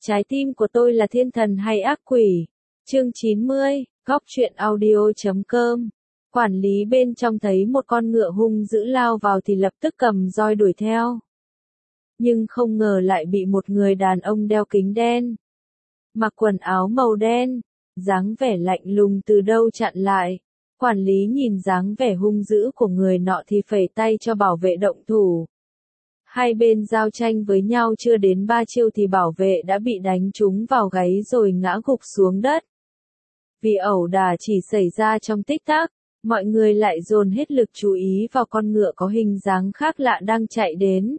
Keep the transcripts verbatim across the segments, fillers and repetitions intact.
Trái tim của tôi là thiên thần hay ác quỷ? Chương chín mươi, góc truyện audio chấm com. Quản lý bên trong thấy một con ngựa hung dữ lao vào thì lập tức cầm roi đuổi theo. Nhưng không ngờ lại bị một người đàn ông đeo kính đen, mặc quần áo màu đen, dáng vẻ lạnh lùng từ đâu chặn lại. Quản lý nhìn dáng vẻ hung dữ của người nọ thì phẩy tay cho bảo vệ động thủ. Hai bên giao tranh với nhau chưa đến ba chiêu thì bảo vệ đã bị đánh trúng vào gáy rồi ngã gục xuống đất. Vì ẩu đả chỉ xảy ra trong tích tắc, mọi người lại dồn hết lực chú ý vào con ngựa có hình dáng khác lạ đang chạy đến.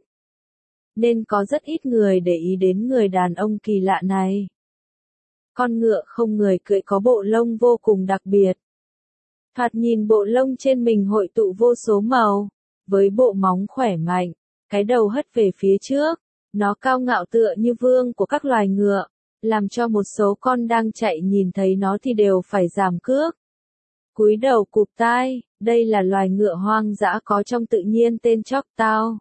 Nên có rất ít người để ý đến người đàn ông kỳ lạ này. Con ngựa không người cưỡi có bộ lông vô cùng đặc biệt. Thoạt nhìn bộ lông trên mình hội tụ vô số màu, với bộ móng khỏe mạnh, cái đầu hất về phía trước, nó cao ngạo tựa như vương của các loài ngựa, làm cho một số con đang chạy nhìn thấy nó thì đều phải giảm cước. Cúi đầu cụp tai, đây là loài ngựa hoang dã có trong tự nhiên tên Choctaw.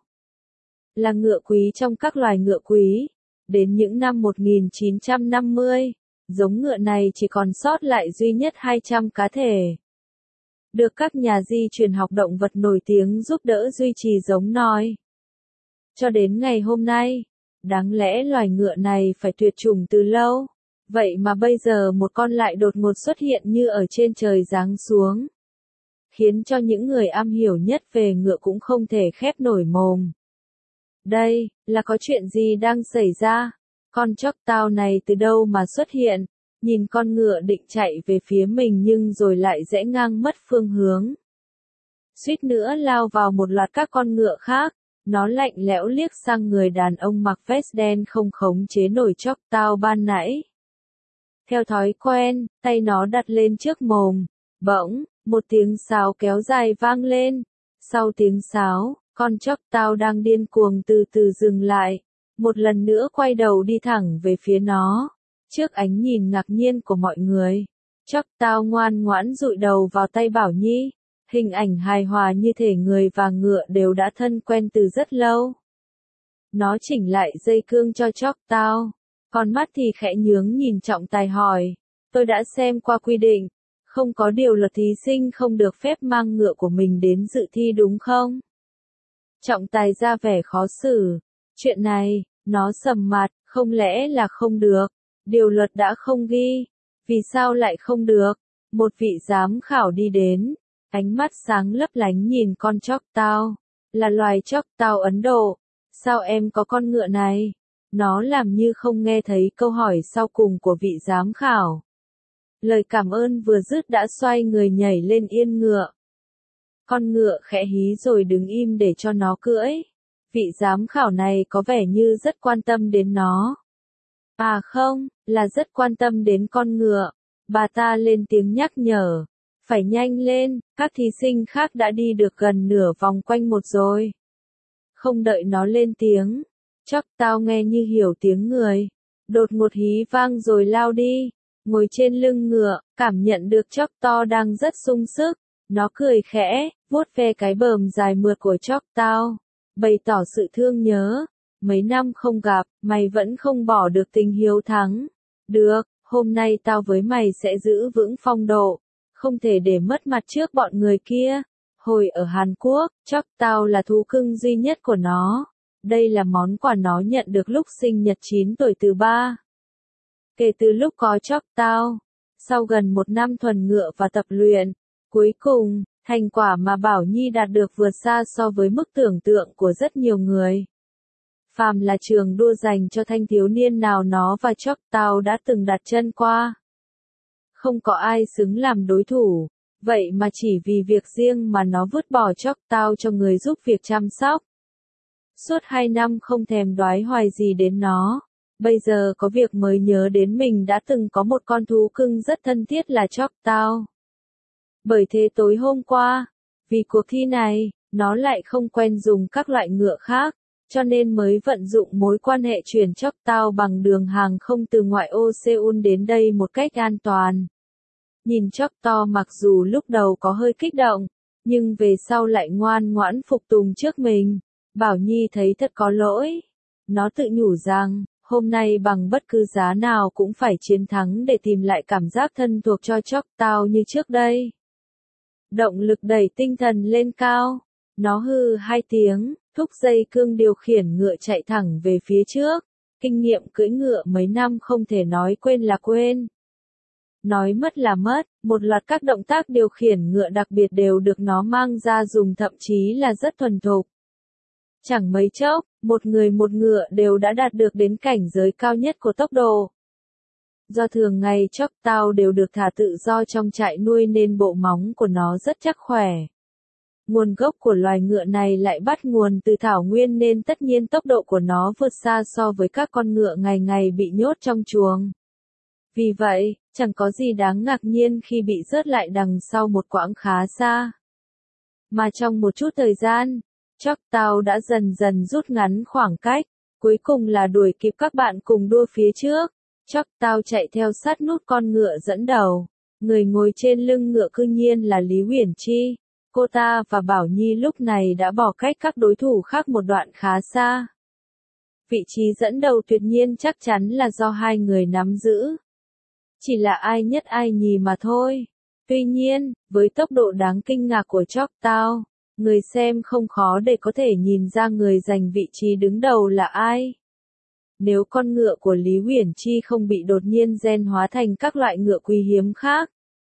Là ngựa quý trong các loài ngựa quý. Đến những năm một nghìn chín trăm năm mươi, giống ngựa này chỉ còn sót lại duy nhất hai trăm cá thể. Được các nhà di truyền học động vật nổi tiếng giúp đỡ duy trì giống nòi. Cho đến ngày hôm nay, đáng lẽ loài ngựa này phải tuyệt chủng từ lâu. Vậy mà bây giờ một con lại đột ngột xuất hiện như ở trên trời giáng xuống. Khiến cho những người am hiểu nhất về ngựa cũng không thể khép nổi mồm. Đây, là có chuyện gì đang xảy ra? Con Choctaw này từ đâu mà xuất hiện? Nhìn con ngựa định chạy về phía mình nhưng rồi lại rẽ ngang mất phương hướng. Suýt nữa lao vào một loạt các con ngựa khác. Nó lạnh lẽo liếc sang người đàn ông mặc vest đen không khống chế nổi Choctaw ban nãy. Theo thói quen, tay nó đặt lên trước mồm. Bỗng, một tiếng sáo kéo dài vang lên. Sau tiếng sáo, con Choctaw đang điên cuồng từ từ dừng lại. Một lần nữa quay đầu đi thẳng về phía nó. Trước ánh nhìn ngạc nhiên của mọi người, Choctaw ngoan ngoãn dụi đầu vào tay Bảo Nhi. Hình ảnh hài hòa như thể người và ngựa đều đã thân quen từ rất lâu. Nó chỉnh lại dây cương cho Choctaw. Con mắt thì khẽ nhướng nhìn trọng tài hỏi. Tôi đã xem qua quy định. Không có điều luật thí sinh không được phép mang ngựa của mình đến dự thi đúng không? Trọng tài ra vẻ khó xử. Chuyện này, nó sầm mặt, không lẽ là không được. Điều luật đã không ghi. Vì sao lại không được? Một vị giám khảo đi đến. Ánh mắt sáng lấp lánh nhìn con Choctaw. Là loài Choctaw Ấn Độ. Sao em có con ngựa này? Nó làm như không nghe thấy câu hỏi sau cùng của vị giám khảo. Lời cảm ơn vừa dứt đã xoay người nhảy lên yên ngựa. Con ngựa khẽ hí rồi đứng im để cho nó cưỡi. Vị giám khảo này có vẻ như rất quan tâm đến nó. À không, là rất quan tâm đến con ngựa. Bà ta lên tiếng nhắc nhở. Phải nhanh lên, các thí sinh khác đã đi được gần nửa vòng quanh một rồi. Không đợi nó lên tiếng, Choctaw nghe như hiểu tiếng người. Đột ngột hí vang rồi lao đi. Ngồi trên lưng ngựa, cảm nhận được Choctaw đang rất sung sức. Nó cười khẽ, vuốt ve cái bờm dài mượt của Choctaw. Bày tỏ sự thương nhớ. Mấy năm không gặp, mày vẫn không bỏ được tình hiếu thắng. Được, hôm nay tao với mày sẽ giữ vững phong độ. Không thể để mất mặt trước bọn người kia. Hồi ở Hàn Quốc, Choctaw là thú cưng duy nhất của nó. Đây là món quà nó nhận được lúc sinh nhật chín tuổi từ ba. Kể từ lúc có Choctaw, sau gần một năm thuần ngựa và tập luyện, cuối cùng, thành quả mà Bảo Nhi đạt được vượt xa so với mức tưởng tượng của rất nhiều người. Phàm là trường đua dành cho thanh thiếu niên nào nó và Choctaw đã từng đặt chân qua. Không có ai xứng làm đối thủ, vậy mà chỉ vì việc riêng mà nó vứt bỏ Choctaw cho người giúp việc chăm sóc. Suốt hai năm không thèm đoái hoài gì đến nó, bây giờ có việc mới nhớ đến mình đã từng có một con thú cưng rất thân thiết là Choctaw. Bởi thế tối hôm qua, vì cuộc thi này, nó lại không quen dùng các loại ngựa khác, cho nên mới vận dụng mối quan hệ chuyển Choctaw bằng đường hàng không từ ngoại ô Seoul đến đây một cách an toàn. Nhìn Choctaw mặc dù lúc đầu có hơi kích động, nhưng về sau lại ngoan ngoãn phục tùng trước mình. Bảo Nhi thấy thật có lỗi. Nó tự nhủ rằng, hôm nay bằng bất cứ giá nào cũng phải chiến thắng để tìm lại cảm giác thân thuộc cho Chóc Tao như trước đây. Động lực đẩy tinh thần lên cao, nó hừ hai tiếng, thúc dây cương điều khiển ngựa chạy thẳng về phía trước. Kinh nghiệm cưỡi ngựa mấy năm không thể nói quên là quên. Nói mất là mất, một loạt các động tác điều khiển ngựa đặc biệt đều được nó mang ra dùng, thậm chí là rất thuần thục. Chẳng mấy chốc, một người một ngựa đều đã đạt được đến cảnh giới cao nhất của tốc độ. Do thường ngày Chóc Tao đều được thả tự do trong trại nuôi nên bộ móng của nó rất chắc khỏe. Nguồn gốc của loài ngựa này lại bắt nguồn từ thảo nguyên nên tất nhiên tốc độ của nó vượt xa so với các con ngựa ngày ngày bị nhốt trong chuồng. Vì vậy, chẳng có gì đáng ngạc nhiên khi bị rớt lại đằng sau một quãng khá xa. Mà trong một chút thời gian, Chóc Tao đã dần dần rút ngắn khoảng cách, cuối cùng là đuổi kịp các bạn cùng đua phía trước. Chóc Tao chạy theo sát nút con ngựa dẫn đầu, người ngồi trên lưng ngựa cư nhiên là Lý Uyển Chi. Cô ta và Bảo Nhi lúc này đã bỏ cách các đối thủ khác một đoạn khá xa. Vị trí dẫn đầu tuyệt nhiên chắc chắn là do hai người nắm giữ. Chỉ là ai nhất ai nhì mà thôi. Tuy nhiên, với tốc độ đáng kinh ngạc của Chóc Tao, người xem không khó để có thể nhìn ra người giành vị trí đứng đầu là ai. Nếu con ngựa của Lý Uyển Chi không bị đột nhiên gen hóa thành các loại ngựa quý hiếm khác.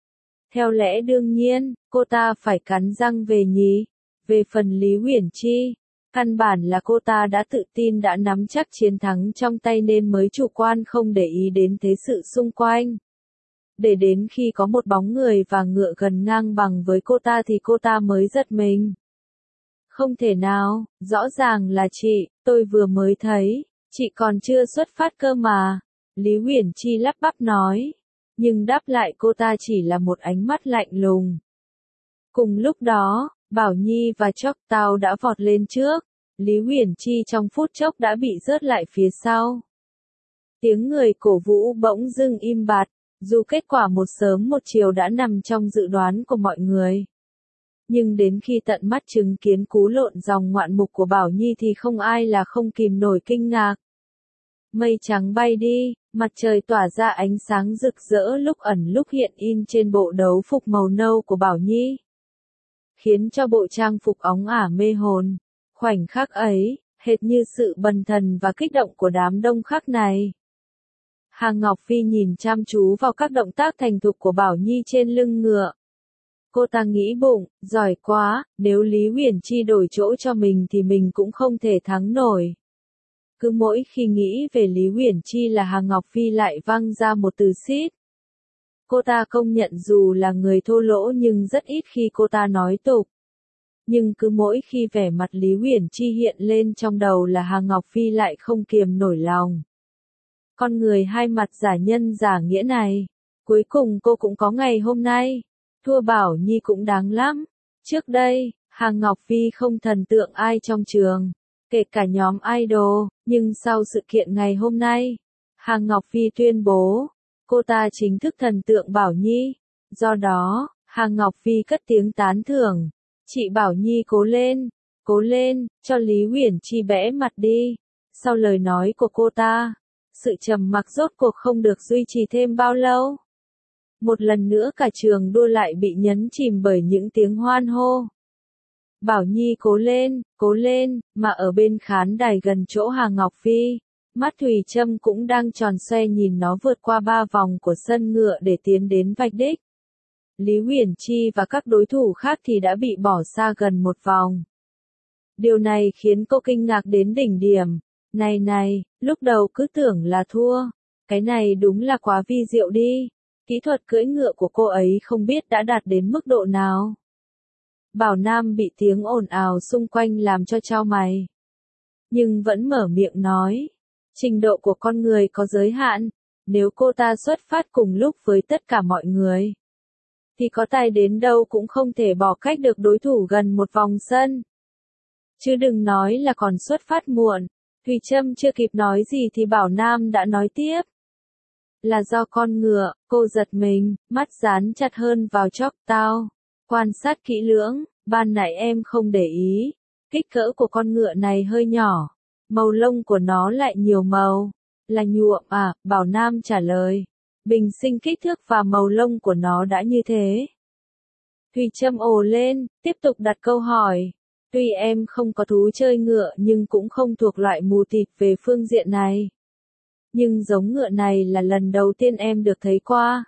Theo lẽ đương nhiên, cô ta phải cắn răng về nhì. Về phần Lý Uyển Chi, căn bản là cô ta đã tự tin đã nắm chắc chiến thắng trong tay nên mới chủ quan không để ý đến thế sự xung quanh. Để đến khi có một bóng người và ngựa gần ngang bằng với cô ta thì cô ta mới giật mình. Không thể nào, rõ ràng là chị, tôi vừa mới thấy, chị còn chưa xuất phát cơ mà. Lý Uyển Chi lắp bắp nói. Nhưng đáp lại cô ta chỉ là một ánh mắt lạnh lùng. Cùng lúc đó, Bảo Nhi và Chóc Tao đã vọt lên trước, Lý Uyển Chi trong phút chốc đã bị rớt lại phía sau. Tiếng người cổ vũ bỗng dưng im bặt, dù kết quả một sớm một chiều đã nằm trong dự đoán của mọi người. Nhưng đến khi tận mắt chứng kiến cú lộn dòng ngoạn mục của Bảo Nhi thì không ai là không kìm nổi kinh ngạc. Mây trắng bay đi, mặt trời tỏa ra ánh sáng rực rỡ lúc ẩn lúc hiện in trên bộ đấu phục màu nâu của Bảo Nhi. Khiến cho bộ trang phục óng ả mê hồn. Khoảnh khắc ấy, hệt như sự bần thần và kích động của đám đông khác này. Hà Ngọc Phi nhìn chăm chú vào các động tác thành thục của Bảo Nhi trên lưng ngựa. Cô ta nghĩ bụng, giỏi quá, nếu Lý Uyển Chi đổi chỗ cho mình thì mình cũng không thể thắng nổi. Cứ mỗi khi nghĩ về Lý Uyển Chi là Hà Ngọc Phi lại văng ra một từ xít. Cô ta công nhận dù là người thô lỗ nhưng rất ít khi cô ta nói tục. Nhưng cứ mỗi khi vẻ mặt Lý Uyển Chi hiện lên trong đầu là Hà Ngọc Phi lại không kiềm nổi lòng. Con người hai mặt giả nhân giả nghĩa này, cuối cùng cô cũng có ngày hôm nay. Thua Bảo Nhi cũng đáng lắm. Trước đây, Hà Ngọc Phi không thần tượng ai trong trường, kể cả nhóm idol, nhưng sau sự kiện ngày hôm nay, Hà Ngọc Phi tuyên bố, cô ta chính thức thần tượng Bảo Nhi. Do đó, Hà Ngọc Phi cất tiếng tán thưởng. Chị Bảo Nhi cố lên, cố lên, cho Lý Uyển Chi bẽ mặt đi. Sau lời nói của cô ta, sự trầm mặc rốt cuộc không được duy trì thêm bao lâu. Một lần nữa cả trường đua lại bị nhấn chìm bởi những tiếng hoan hô. Bảo Nhi cố lên, cố lên, mà ở bên khán đài gần chỗ Hà Ngọc Phi, mắt Thùy Trâm cũng đang tròn xoe nhìn nó vượt qua ba vòng của sân ngựa để tiến đến vạch đích. Lý Uyển Chi và các đối thủ khác thì đã bị bỏ xa gần một vòng. Điều này khiến cô kinh ngạc đến đỉnh điểm. Này này, lúc đầu cứ tưởng là thua. Cái này đúng là quá vi diệu đi. Kỹ thuật cưỡi ngựa của cô ấy không biết đã đạt đến mức độ nào. Bảo Nam bị tiếng ồn ào xung quanh làm cho chau mày. Nhưng vẫn mở miệng nói. Trình độ của con người có giới hạn. Nếu cô ta xuất phát cùng lúc với tất cả mọi người, thì có tài đến đâu cũng không thể bỏ cách được đối thủ gần một vòng sân. Chứ đừng nói là còn xuất phát muộn. Thùy Trâm chưa kịp nói gì thì Bảo Nam đã nói tiếp. Là do con ngựa, cô giật mình, mắt dán chặt hơn vào Chóc Tao. Quan sát kỹ lưỡng, ban nãy em không để ý. Kích cỡ của con ngựa này hơi nhỏ. Màu lông của nó lại nhiều màu. Là nhuộm à, Bảo Nam trả lời. Bình sinh kích thước và màu lông của nó đã như thế. Thùy Trâm ồ lên, tiếp tục đặt câu hỏi. Tuy em không có thú chơi ngựa nhưng cũng không thuộc loại mù tịt về phương diện này. Nhưng giống ngựa này là lần đầu tiên em được thấy qua.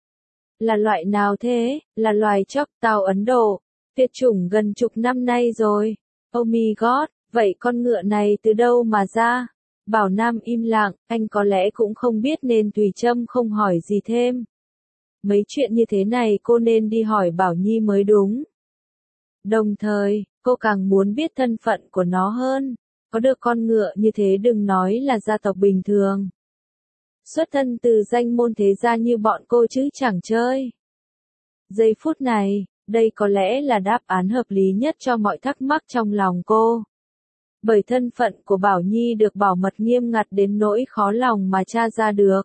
Là loại nào thế? Là loài Choctaw Ấn Độ. Tuyệt chủng gần chục năm nay rồi. Oh my god, vậy con ngựa này từ đâu mà ra? Bảo Nam im lặng, anh có lẽ cũng không biết nên Thùy Trâm không hỏi gì thêm. Mấy chuyện như thế này cô nên đi hỏi Bảo Nhi mới đúng. Đồng thời, cô càng muốn biết thân phận của nó hơn. Có được con ngựa như thế đừng nói là gia tộc bình thường. Xuất thân từ danh môn thế gia như bọn cô chứ chẳng chơi. Giây phút này, đây có lẽ là đáp án hợp lý nhất cho mọi thắc mắc trong lòng cô. Bởi thân phận của Bảo Nhi được bảo mật nghiêm ngặt đến nỗi khó lòng mà tra ra được.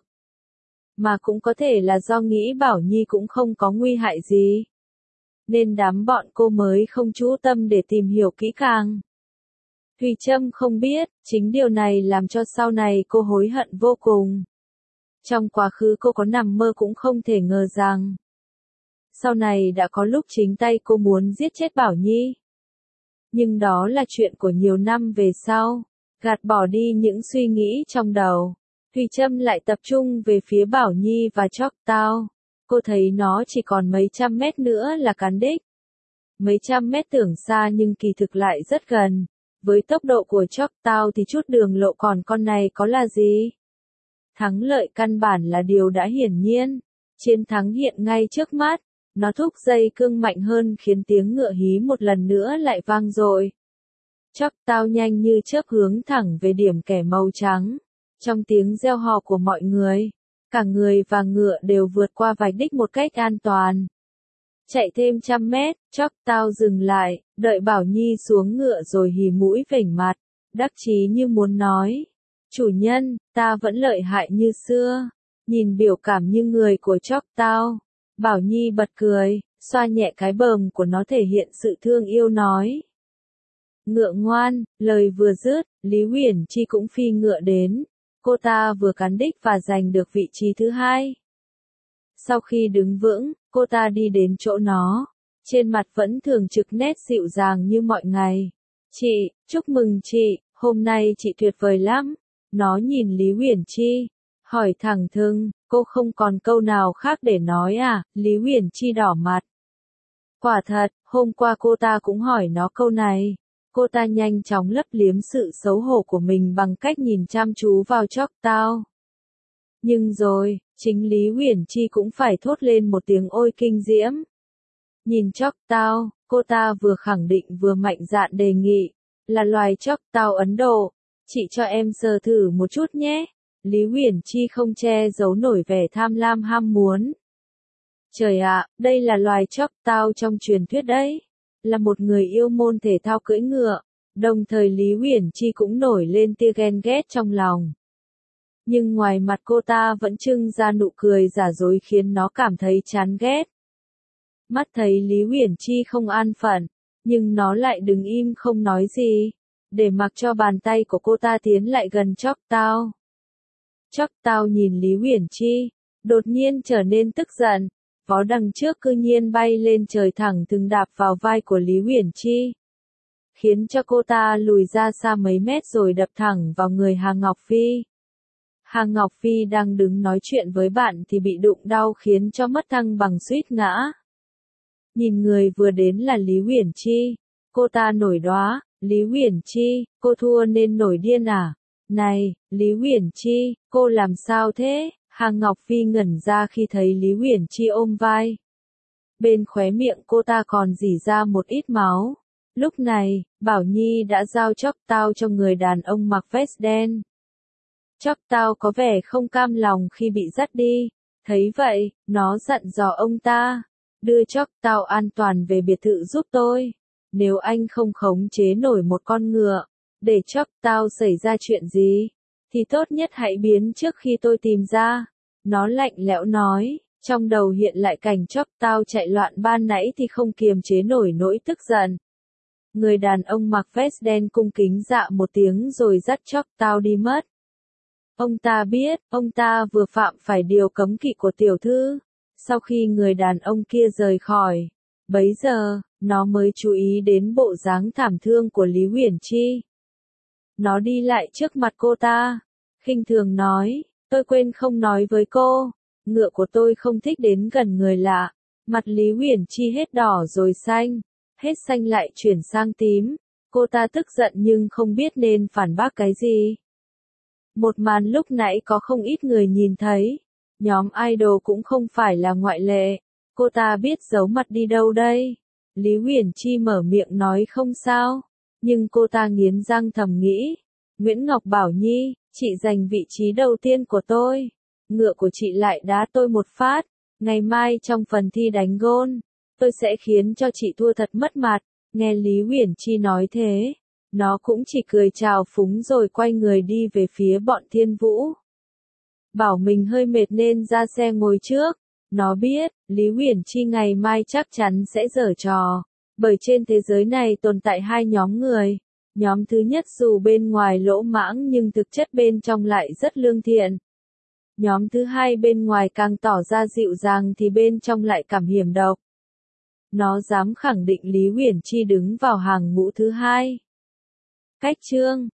Mà cũng có thể là do nghĩ Bảo Nhi cũng không có nguy hại gì. Nên đám bọn cô mới không chú tâm để tìm hiểu kỹ càng. Thùy Trâm không biết, chính điều này làm cho sau này cô hối hận vô cùng. Trong quá khứ cô có nằm mơ cũng không thể ngờ rằng. Sau này đã có lúc chính tay cô muốn giết chết Bảo Nhi. Nhưng đó là chuyện của nhiều năm về sau. Gạt bỏ đi những suy nghĩ trong đầu. Thùy Trâm lại tập trung về phía Bảo Nhi và Choctaw. Cô thấy nó chỉ còn mấy trăm mét nữa là cán đích. Mấy trăm mét tưởng xa nhưng kỳ thực lại rất gần. Với tốc độ của Choctaw thì chút đường lộ còn con này có là gì? Thắng lợi căn bản là điều đã hiển nhiên. Chiến thắng hiện ngay trước mắt. Nó thúc dây cương mạnh hơn khiến tiếng ngựa hí một lần nữa lại vang dội. Choctaw nhanh như chớp hướng thẳng về điểm kẻ màu trắng. Trong tiếng reo hò của mọi người, cả người và ngựa đều vượt qua vạch đích một cách an toàn. Chạy thêm trăm mét, Choctaw dừng lại, đợi Bảo Nhi xuống ngựa rồi hì mũi vểnh mặt, đắc chí như muốn nói. Chủ nhân, ta vẫn lợi hại như xưa. Nhìn biểu cảm như người của Choctaw, Bảo Nhi bật cười, xoa nhẹ cái bờm của nó thể hiện sự thương yêu nói. Ngựa ngoan, lời vừa dứt, Lý Huyền Chi cũng phi ngựa đến. Cô ta vừa cán đích và giành được vị trí thứ hai. Sau khi đứng vững, cô ta đi đến chỗ nó. Trên mặt vẫn thường trực nét dịu dàng như mọi ngày. Chị, chúc mừng chị, hôm nay chị tuyệt vời lắm. Nó nhìn Lý Huyền Chi, hỏi thẳng thừng, cô không còn câu nào khác để nói à? Lý Huyền Chi đỏ mặt. Quả thật, hôm qua cô ta cũng hỏi nó câu này. Cô ta nhanh chóng lấp liếm sự xấu hổ của mình bằng cách nhìn chăm chú vào Choctaw. Nhưng rồi, chính Lý Huyền Chi cũng phải thốt lên một tiếng ôi kinh diễm. Nhìn Choctaw, cô ta vừa khẳng định vừa mạnh dạn đề nghị, là loài Choctaw Ấn Độ. Chị cho em sờ thử một chút nhé. Lý Huyền Chi không che giấu nổi vẻ tham lam ham muốn. Trời ạ, đây là loài Choctaw trong truyền thuyết đấy. Là một người yêu môn thể thao cưỡi ngựa, đồng thời Lý Huyền Chi cũng nổi lên tia ghen ghét trong lòng. Nhưng ngoài mặt cô ta vẫn trưng ra nụ cười giả dối khiến nó cảm thấy chán ghét. Mắt thấy Lý Huyền Chi không an phận, nhưng nó lại đứng im không nói gì, để mặc cho bàn tay của cô ta tiến lại gần Choctaw. Choctaw nhìn Lý Huyền Chi, đột nhiên trở nên tức giận. Vó đằng trước cư nhiên bay lên trời thẳng thừng đạp vào vai của Lý Huyền Chi. Khiến cho cô ta lùi ra xa mấy mét rồi đập thẳng vào người Hà Ngọc Phi. Hà Ngọc Phi đang đứng nói chuyện với bạn thì bị đụng đau khiến cho mất thăng bằng suýt ngã. Nhìn người vừa đến là Lý Huyền Chi. Cô ta nổi đoá, Lý Huyền Chi, cô thua nên nổi điên à? Này, Lý Huyền Chi, cô làm sao thế? Hà Ngọc Phi ngẩn ra khi thấy Lý Huyền Chi ôm vai. Bên khóe miệng cô ta còn rỉ ra một ít máu. Lúc này, Bảo Nhi đã giao Choctaw cho người đàn ông mặc vest đen. Choctaw có vẻ không cam lòng khi bị dắt đi. Thấy vậy, nó dặn dò ông ta. Đưa Choctaw an toàn về biệt thự giúp tôi. Nếu anh không khống chế nổi một con ngựa, để Choctaw xảy ra chuyện gì, thì tốt nhất hãy biến trước khi tôi tìm ra. Nó lạnh lẽo nói, trong đầu hiện lại cảnh Choctaw chạy loạn ban nãy thì không kiềm chế nổi nỗi tức giận. Người đàn ông mặc vest đen cung kính dạ một tiếng rồi dắt Choctaw đi mất. Ông ta biết, ông ta vừa phạm phải điều cấm kỵ của tiểu thư. Sau khi người đàn ông kia rời khỏi, bấy giờ, nó mới chú ý đến bộ dáng thảm thương của Lý Uyển Chi. Nó đi lại trước mặt cô ta, khinh thường nói, tôi quên không nói với cô, ngựa của tôi không thích đến gần người lạ. Mặt Lý Uyển Chi hết đỏ rồi xanh, hết xanh lại chuyển sang tím. Cô ta tức giận nhưng không biết nên phản bác cái gì. Một màn lúc nãy có không ít người nhìn thấy. Nhóm idol cũng không phải là ngoại lệ. Cô ta biết giấu mặt đi đâu đây. Lý Uyển Chi mở miệng nói không sao. Nhưng cô ta nghiến răng thầm nghĩ. Nguyễn Ngọc Bảo Nhi, chị giành vị trí đầu tiên của tôi. Ngựa của chị lại đá tôi một phát. Ngày mai trong phần thi đánh gôn, tôi sẽ khiến cho chị thua thật mất mặt. Nghe Lý Uyển Chi nói thế, nó cũng chỉ cười chào phúng rồi quay người đi về phía bọn Thiên Vũ. Bảo mình hơi mệt nên ra xe ngồi trước. Nó biết, Lý Uyển Chi ngày mai chắc chắn sẽ giở trò. Bởi trên thế giới này tồn tại hai nhóm người. Nhóm thứ nhất dù bên ngoài lỗ mãng nhưng thực chất bên trong lại rất lương thiện. Nhóm thứ hai bên ngoài càng tỏ ra dịu dàng thì bên trong lại cảm hiểm độc. Nó dám khẳng định Lý Uyển Chi đứng vào hàng ngũ thứ hai. Cách chương